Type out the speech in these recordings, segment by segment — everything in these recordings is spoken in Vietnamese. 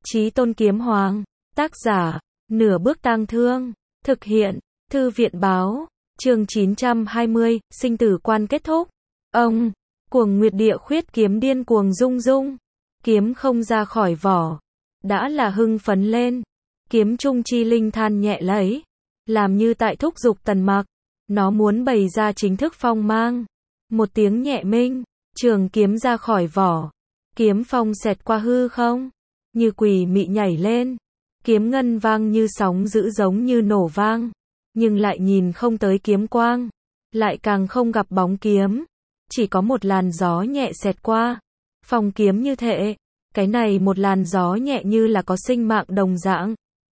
Chí Tôn Kiếm Hoàng, tác giả, Nửa Bước Tang Thương, thực hiện, Thư viện báo, chương 920, sinh tử quan kết thúc. Ông, Cuồng Nguyệt Địa Khuyết kiếm điên cuồng rung rung, kiếm không ra khỏi vỏ, đã là hưng phấn lên, kiếm trung chi linh than nhẹ lấy, làm như tại thúc giục Tần Mặc, nó muốn bày ra chính thức phong mang. Một tiếng nhẹ minh, trường kiếm ra khỏi vỏ, kiếm phong xẹt qua hư không, như quỷ mị nhảy lên, kiếm ngân vang như sóng dữ giống như nổ vang, nhưng lại nhìn không tới kiếm quang, lại càng không gặp bóng kiếm, chỉ có một làn gió nhẹ xẹt qua, phong kiếm như thế, cái này một làn gió nhẹ như là có sinh mạng đồng dạng,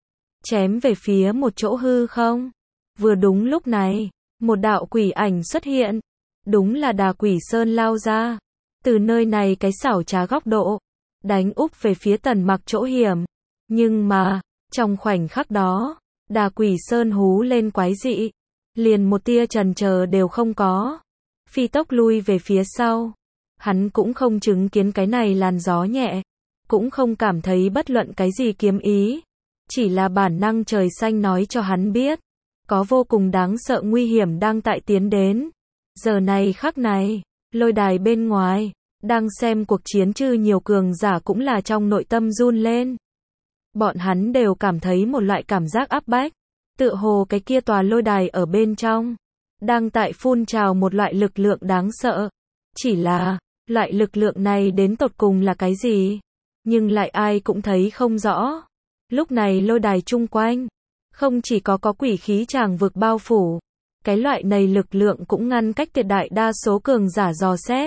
chém về phía một chỗ hư không. Vừa đúng lúc này, một đạo quỷ ảnh xuất hiện, đúng là Đà Quỷ Sơn lao ra, từ nơi này cái xảo trá góc độ, đánh úp về phía Tần Mặc chỗ hiểm, nhưng mà, trong khoảnh khắc đó, Đà Quỷ Sơn hú lên quái dị, liền một tia chần chờ đều không có, phi tốc lui về phía sau. Hắn cũng không chứng kiến cái này làn gió nhẹ, cũng không cảm thấy bất luận cái gì kiếm ý, chỉ là bản năng trời xanh nói cho hắn biết, có vô cùng đáng sợ nguy hiểm đang tại tiến đến. Giờ này khắc này, lôi đài bên ngoài, đang xem cuộc chiến chư nhiều cường giả cũng là trong nội tâm run lên. Bọn hắn đều cảm thấy một loại cảm giác áp bách, tựa hồ cái kia tòa lôi đài ở bên trong, đang tại phun trào một loại lực lượng đáng sợ. Chỉ là, loại lực lượng này đến tột cùng là cái gì? Nhưng lại ai cũng thấy không rõ. Lúc này lôi đài chung quanh, không chỉ có quỷ khí tràng vực bao phủ, cái loại này lực lượng cũng ngăn cách tuyệt đại đa số cường giả dò xét.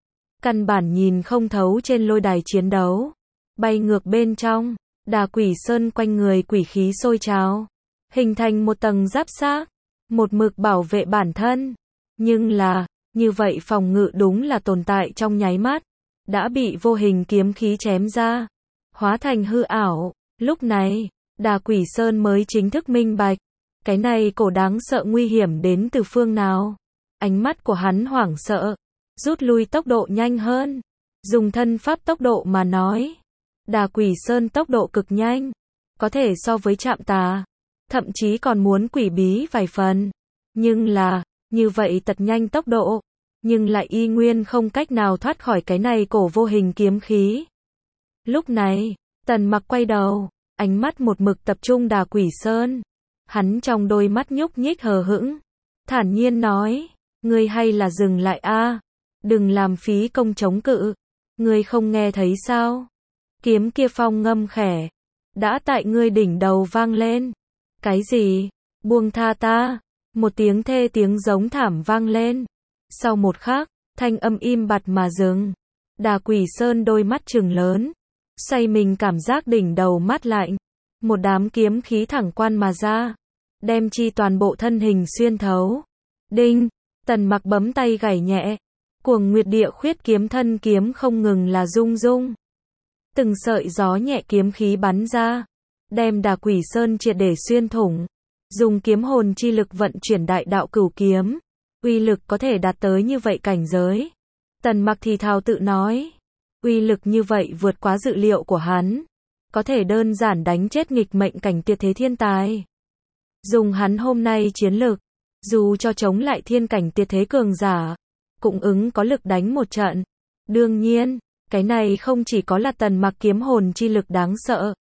Căn bản nhìn không thấu trên lôi đài chiến đấu. Bay ngược bên trong, Đà Quỷ Sơn quanh người quỷ khí sôi trào, hình thành một tầng giáp xác, một mực bảo vệ bản thân. Nhưng là, như vậy phòng ngự đúng là tồn tại trong nháy mắt, đã bị vô hình kiếm khí chém ra, hóa thành hư ảo. Lúc này, Đà Quỷ Sơn mới chính thức minh bạch, cái này cổ đáng sợ nguy hiểm đến từ phương nào. Ánh mắt của hắn hoảng sợ, rút lui tốc độ nhanh hơn. Dùng thân pháp tốc độ mà nói, Đà Quỷ Sơn tốc độ cực nhanh, có thể so với Trạm Tà, thậm chí còn muốn quỷ bí vài phần. Nhưng là, như vậy tật nhanh tốc độ, nhưng lại y nguyên không cách nào thoát khỏi cái này cổ vô hình kiếm khí. Lúc này, Tần Mặc quay đầu, ánh mắt một mực tập trung Đà Quỷ Sơn. Hắn trong đôi mắt nhúc nhích hờ hững, thản nhiên nói, ngươi hay là dừng lại a, đừng làm phí công chống cự, ngươi không nghe thấy sao? Kiếm kia phong ngâm khẽ, đã tại ngươi đỉnh đầu vang lên. Cái gì? Buông tha ta, một tiếng thê tiếng giống thảm vang lên. Sau một khắc, thanh âm im bặt mà dừng. Đà Quỷ Sơn đôi mắt trừng lớn, xoay mình cảm giác đỉnh đầu mát lạnh, một đám kiếm khí thẳng quan mà ra, đem chi toàn bộ thân hình xuyên thấu. Đinh, Tần Mặc bấm tay gảy nhẹ, Cuồng Nguyệt Địa Khuyết kiếm thân kiếm không ngừng là rung rung. Từng sợi gió nhẹ kiếm khí bắn ra, đem Đà Quỷ Sơn triệt để xuyên thủng. Dùng kiếm hồn chi lực vận chuyển đại đạo cửu kiếm, uy lực có thể đạt tới như vậy cảnh giới. Tần Mặc thì thào tự nói, uy lực như vậy vượt quá dự liệu của hắn, có thể đơn giản đánh chết nghịch mệnh cảnh tuyệt thế thiên tài. Dùng hắn hôm nay chiến lực, dù cho chống lại thiên cảnh tuyệt thế cường giả, cũng ứng có lực đánh một trận. Đương nhiên, cái này không chỉ có là Tần Mặc kiếm hồn chi lực đáng sợ,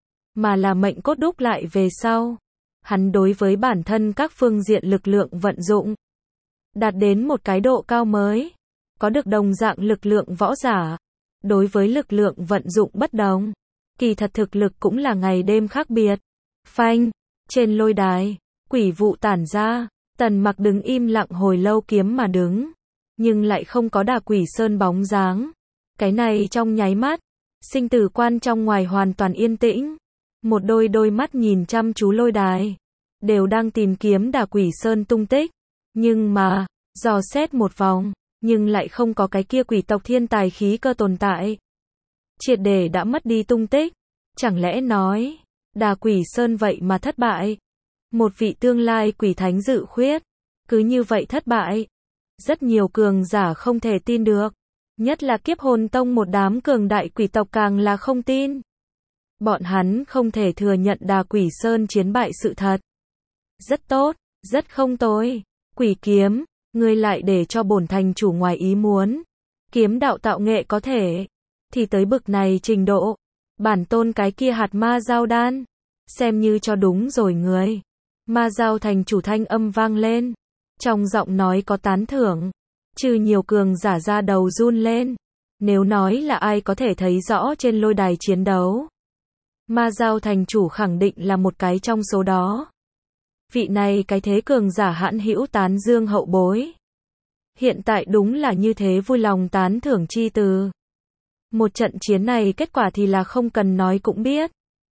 mà là mệnh cốt đúc lại về sau. Hắn đối với bản thân các phương diện lực lượng vận dụng, đạt đến một cái độ cao mới, có được đồng dạng lực lượng võ giả. Đối với lực lượng vận dụng bất đồng, kỳ thật thực lực cũng là ngày đêm khác biệt. Phanh, trên lôi đài, quỷ vụ tản ra, Tần Mặc đứng im lặng hồi lâu kiếm mà đứng, nhưng lại không có Đà Quỷ Sơn bóng dáng. Cái này trong nháy mắt, sinh tử quan trong ngoài hoàn toàn yên tĩnh. Một đôi mắt nhìn chăm chú lôi đài, đều đang tìm kiếm Đà Quỷ Sơn tung tích. Nhưng mà, dò xét một vòng, nhưng lại không có cái kia quỷ tộc thiên tài khí cơ tồn tại. Triệt để đã mất đi tung tích. Chẳng lẽ nói, Đà Quỷ Sơn vậy mà thất bại? Một vị tương lai quỷ thánh dự khuyết, cứ như vậy thất bại. Rất nhiều cường giả không thể tin được. Nhất là Kiếp Hồn Tông một đám cường đại quỷ tộc càng là không tin. Bọn hắn không thể thừa nhận Đà Quỷ Sơn chiến bại sự thật. Rất tốt, rất không tồi. Quỷ kiếm, ngươi lại để cho bổn thành chủ ngoài ý muốn. Kiếm đạo tạo nghệ có thể, thì tới bực này trình độ. Bản tôn cái kia hạt ma giao đan, xem như cho đúng rồi người. Ma giao thành chủ thanh âm vang lên. Trong giọng nói có tán thưởng. Trừ nhiều cường giả ra đầu run lên. Nếu nói là ai có thể thấy rõ trên lôi đài chiến đấu, Ma giao thành chủ khẳng định là một cái trong số đó. Vị này cái thế cường giả hãn hữu tán dương hậu bối. Hiện tại đúng là như thế, vui lòng tán thưởng chi từ. Một trận chiến này kết quả thì là không cần nói cũng biết.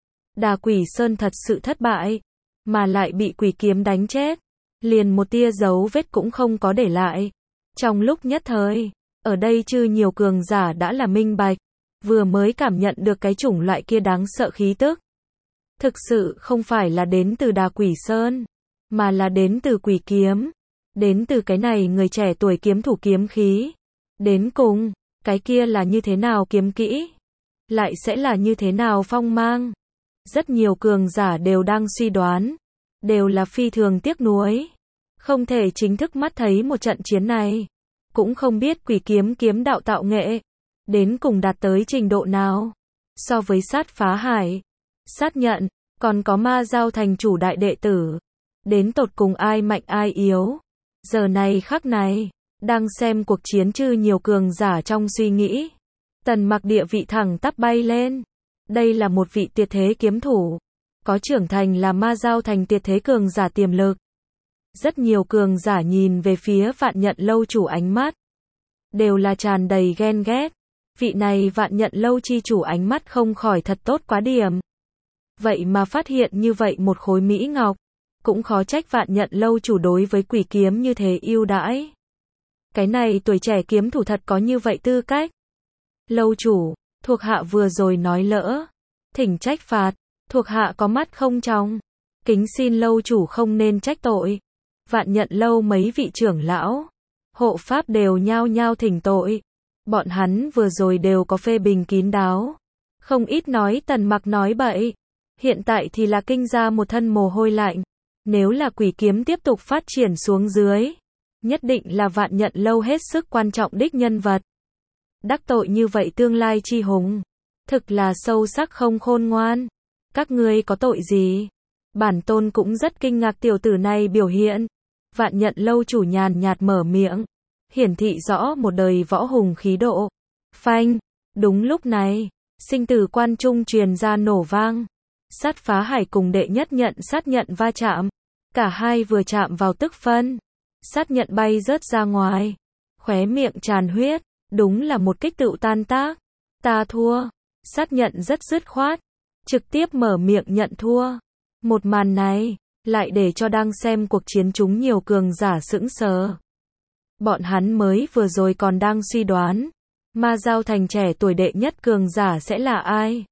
Đà Quỷ Sơn thật sự thất bại, mà lại bị quỷ kiếm đánh chết. Liền một tia dấu vết cũng không có để lại. Trong lúc nhất thời, ở đây chư nhiều cường giả đã là minh bạch. Vừa mới cảm nhận được cái chủng loại kia đáng sợ khí tức. Thực sự không phải là đến từ Đà Quỷ Sơn, mà là đến từ quỷ kiếm. Đến từ cái này người trẻ tuổi kiếm thủ kiếm khí. Đến cùng, cái kia là như thế nào kiếm kỹ? Lại sẽ là như thế nào phong mang? Rất nhiều cường giả đều đang suy đoán. Đều là phi thường tiếc nuối. Không thể chính thức mắt thấy một trận chiến này. Cũng không biết quỷ kiếm kiếm đạo tạo nghệ đến cùng đạt tới trình độ nào. So với sát phá hải, sát nhận, còn có ma giao thành chủ đại đệ tử. Đến tột cùng ai mạnh ai yếu. Giờ này khắc này, đang xem cuộc chiến chư nhiều cường giả trong suy nghĩ. Tần Mặc địa vị thẳng tắp bay lên. Đây là một vị tuyệt thế kiếm thủ. Có trưởng thành là ma giao thành tuyệt thế cường giả tiềm lực. Rất nhiều cường giả nhìn về phía Vạn Nhận lâu chủ ánh mắt. Đều là tràn đầy ghen ghét. Vị này Vạn Nhận lâu chi chủ ánh mắt không khỏi thật tốt quá điểm. Vậy mà phát hiện như vậy một khối mỹ ngọc. Cũng khó trách Vạn Nhận lâu chủ đối với quỷ kiếm như thế ưu đãi. Cái này tuổi trẻ kiếm thủ thật có như vậy tư cách. Lâu chủ, thuộc hạ vừa rồi nói lỡ. Thỉnh trách phạt, thuộc hạ có mắt không trong. Kính xin lâu chủ không nên trách tội. Vạn Nhận lâu mấy vị trưởng lão, hộ pháp đều nhao nhao thỉnh tội. Bọn hắn vừa rồi đều có phê bình kín đáo. Không ít nói Tần Mặc nói bậy. Hiện tại thì là kinh ra một thân mồ hôi lạnh. Nếu là quỷ kiếm tiếp tục phát triển xuống dưới, nhất định là Vạn Nhận lâu hết sức quan trọng đích nhân vật. Đắc tội như vậy tương lai chi hùng. Thực là sâu sắc không khôn ngoan. Các ngươi có tội gì? Bản tôn cũng rất kinh ngạc tiểu tử này biểu hiện. Vạn Nhận lâu chủ nhàn nhạt mở miệng. Hiển thị rõ một đời võ hùng khí độ. Phanh. Đúng lúc này, sinh tử quan trung truyền ra nổ vang. Sát phá hải cùng đệ nhất nhận sát nhận va chạm. Cả hai vừa chạm vào tức phân. Sát nhận bay rớt ra ngoài. Khóe miệng tràn huyết. Đúng là một kích tựu tan tác. Ta thua. Sát nhận rất dứt khoát. Trực tiếp mở miệng nhận thua. Một màn này, lại để cho đang xem cuộc chiến chúng nhiều cường giả sững sờ. Bọn hắn mới vừa rồi còn đang suy đoán. Ma giao thành trẻ tuổi đệ nhất cường giả sẽ là ai?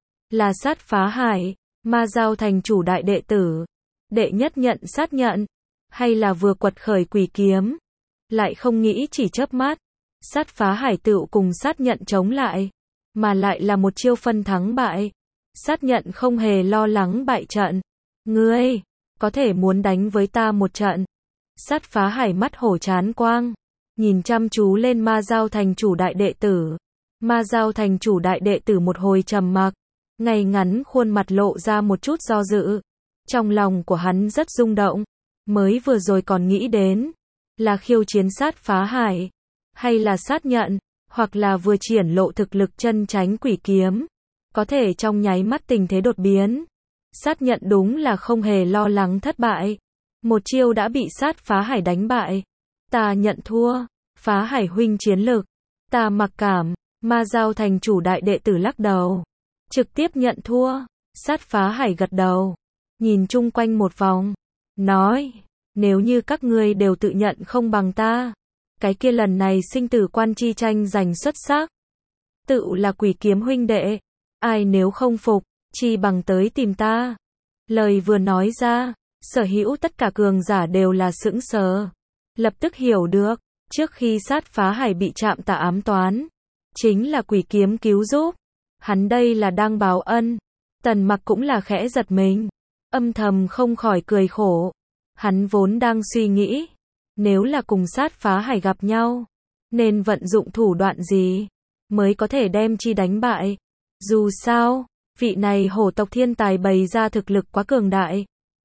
Là sát phá hải, ma giao thành chủ đại đệ tử, đệ nhất nhận sát nhận, hay là vừa quật khởi quỷ kiếm? Lại không nghĩ chỉ chớp mắt, sát phá hải tựu cùng sát nhận chống lại, mà lại là một chiêu phân thắng bại. Sát nhận không hề lo lắng bại trận. Ngươi, có thể muốn đánh với ta một trận. Sát phá hải mắt hổ chán quang, nhìn chăm chú lên ma giao thành chủ đại đệ tử. Ma giao thành chủ đại đệ tử một hồi trầm mặc, ngay ngắn khuôn mặt lộ ra một chút do dự. Trong lòng của hắn rất rung động, mới vừa rồi còn nghĩ đến là khiêu chiến sát phá hải, hay là sát nhận, hoặc là vừa triển lộ thực lực chân chánh quỷ kiếm. Có thể trong nháy mắt tình thế đột biến. Sát nhận đúng là không hề lo lắng thất bại. Một chiêu đã bị sát phá hải đánh bại. Ta nhận thua. Phá hải huynh chiến lực. Ta mặc cảm. Ma giao thành chủ đại đệ tử lắc đầu. Trực tiếp nhận thua. Sát phá hải gật đầu. Nhìn chung quanh một vòng. Nói. Nếu như các ngươi đều tự nhận không bằng ta. Cái kia lần này sinh tử quan chi tranh giành xuất sắc. Tự là quỷ kiếm huynh đệ. Ai nếu không phục, chi bằng tới tìm ta. Lời vừa nói ra, sở hữu tất cả cường giả đều là sững sờ. Lập tức hiểu được, trước khi sát phá hải bị chạm tà ám toán, chính là quỷ kiếm cứu giúp. Hắn đây là đang báo ân, Tần Mặc cũng là khẽ giật mình, âm thầm không khỏi cười khổ. Hắn vốn đang suy nghĩ, nếu là cùng sát phá hải gặp nhau, nên vận dụng thủ đoạn gì mới có thể đem chi đánh bại. Dù sao, vị này hổ tộc thiên tài bày ra thực lực quá cường đại.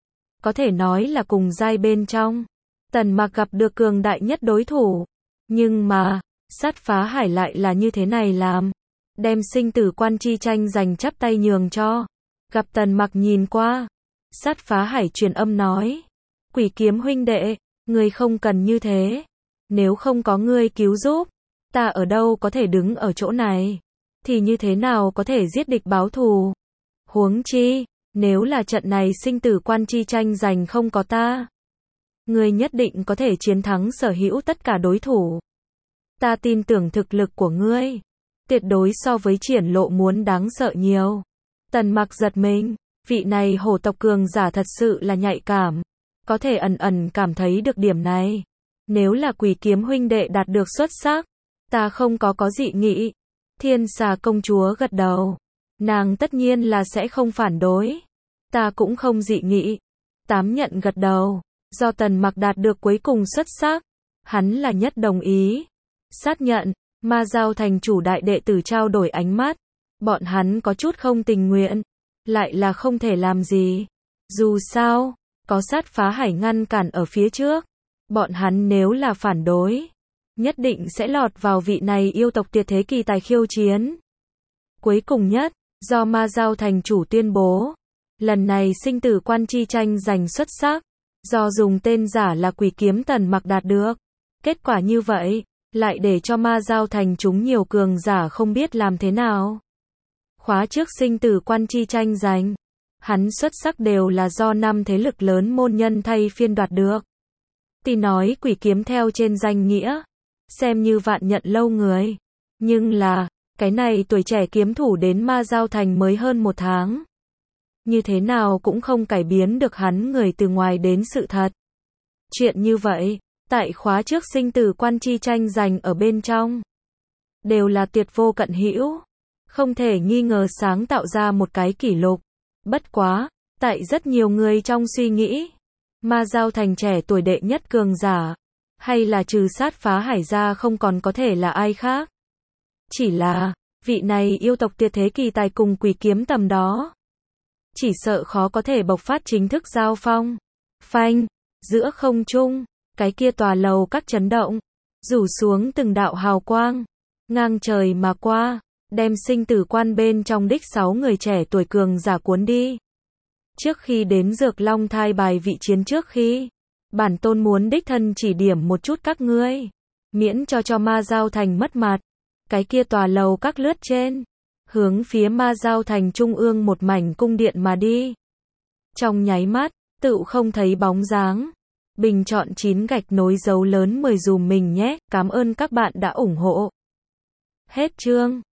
Có thể nói là cùng giai bên trong, Tần Mặc gặp được cường đại nhất đối thủ. Nhưng mà, sát phá hải lại là như thế này làm. Đem sinh tử quan chi tranh giành chắp tay nhường cho. Gặp Tần Mặc nhìn qua, sát phá hải truyền âm nói. Quỷ kiếm huynh đệ, ngươi không cần như thế. Nếu không có ngươi cứu giúp, ta ở đâu có thể đứng ở chỗ này. Thì như thế nào có thể giết địch báo thù. Huống chi, nếu là trận này sinh tử quan chi tranh giành không có ta, ngươi nhất định có thể chiến thắng sở hữu tất cả đối thủ. Ta tin tưởng thực lực của ngươi, tuyệt đối so với Triển Lộ muốn đáng sợ nhiều. Tần Mặc giật mình, vị này hổ tộc cường giả thật sự là nhạy cảm, có thể ẩn ẩn cảm thấy được điểm này. Nếu là Quỷ kiếm huynh đệ đạt được xuất sắc, ta không có dị nghị. Thiên Xà công chúa gật đầu, nàng tất nhiên là sẽ không phản đối. Ta cũng không dị nghị. Tám Nhận gật đầu, do Tần Mặc đạt được cuối cùng xuất sắc, hắn là nhất đồng ý. Sát Nhận, Ma Giao thành chủ đại đệ tử trao đổi ánh mắt, bọn hắn có chút không tình nguyện, lại là không thể làm gì. Dù sao, có sát phá hải ngăn cản ở phía trước, bọn hắn nếu là phản đối, nhất định sẽ lọt vào vị này yêu tộc tuyệt thế kỳ tài khiêu chiến. Cuối cùng nhất, do Ma Giao thành chủ tuyên bố, lần này sinh tử quan chi tranh giành xuất sắc, do dùng tên giả là Quỷ kiếm Tần Mặc đạt được. Kết quả như vậy, lại để cho Ma Giao thành chúng nhiều cường giả không biết làm thế nào. Khóa trước sinh tử quan chi tranh giành, hắn xuất sắc đều là do 5 thế lực lớn môn nhân thay phiên đoạt được. Tuy nói Quỷ kiếm theo trên danh nghĩa, xem như vạn nhận lâu người, nhưng là, cái này tuổi trẻ kiếm thủ đến Ma Giao thành mới hơn 1 tháng. Như thế nào cũng không cải biến được hắn người từ ngoài đến sự thật. Chuyện như vậy, tại khóa trước sinh tử quan chi tranh giành ở bên trong, đều là tuyệt vô cận hữu, không thể nghi ngờ sáng tạo ra một cái kỷ lục. Bất quá, tại rất nhiều người trong suy nghĩ, Ma Giao thành trẻ tuổi đệ nhất cường giả, hay là trừ sát phá hải ra không còn có thể là ai khác. Chỉ là, vị này yêu tộc tuyệt thế kỳ tài cùng Quỷ kiếm tầm đó, chỉ sợ khó có thể bộc phát chính thức giao phong. Phanh, giữa không trung, cái kia tòa lầu các chấn động, rủ xuống từng đạo hào quang, ngang trời mà qua, đem sinh tử quan bên trong đích 6 người trẻ tuổi cường giả cuốn đi. Trước khi đến Dược Long thai bài vị chiến trước khi, bản tôn muốn đích thân chỉ điểm một chút các ngươi, miễn cho Ma Giao thành mất mặt. Cái kia tòa lầu các lướt trên, hướng phía Ma Giao thành trung ương một mảnh cung điện mà đi. Trong nháy mắt, tựu không thấy bóng dáng. Bình chọn 9 gạch nối dấu lớn 10 dùm mình nhé. Cảm ơn các bạn đã ủng hộ. Hết chương.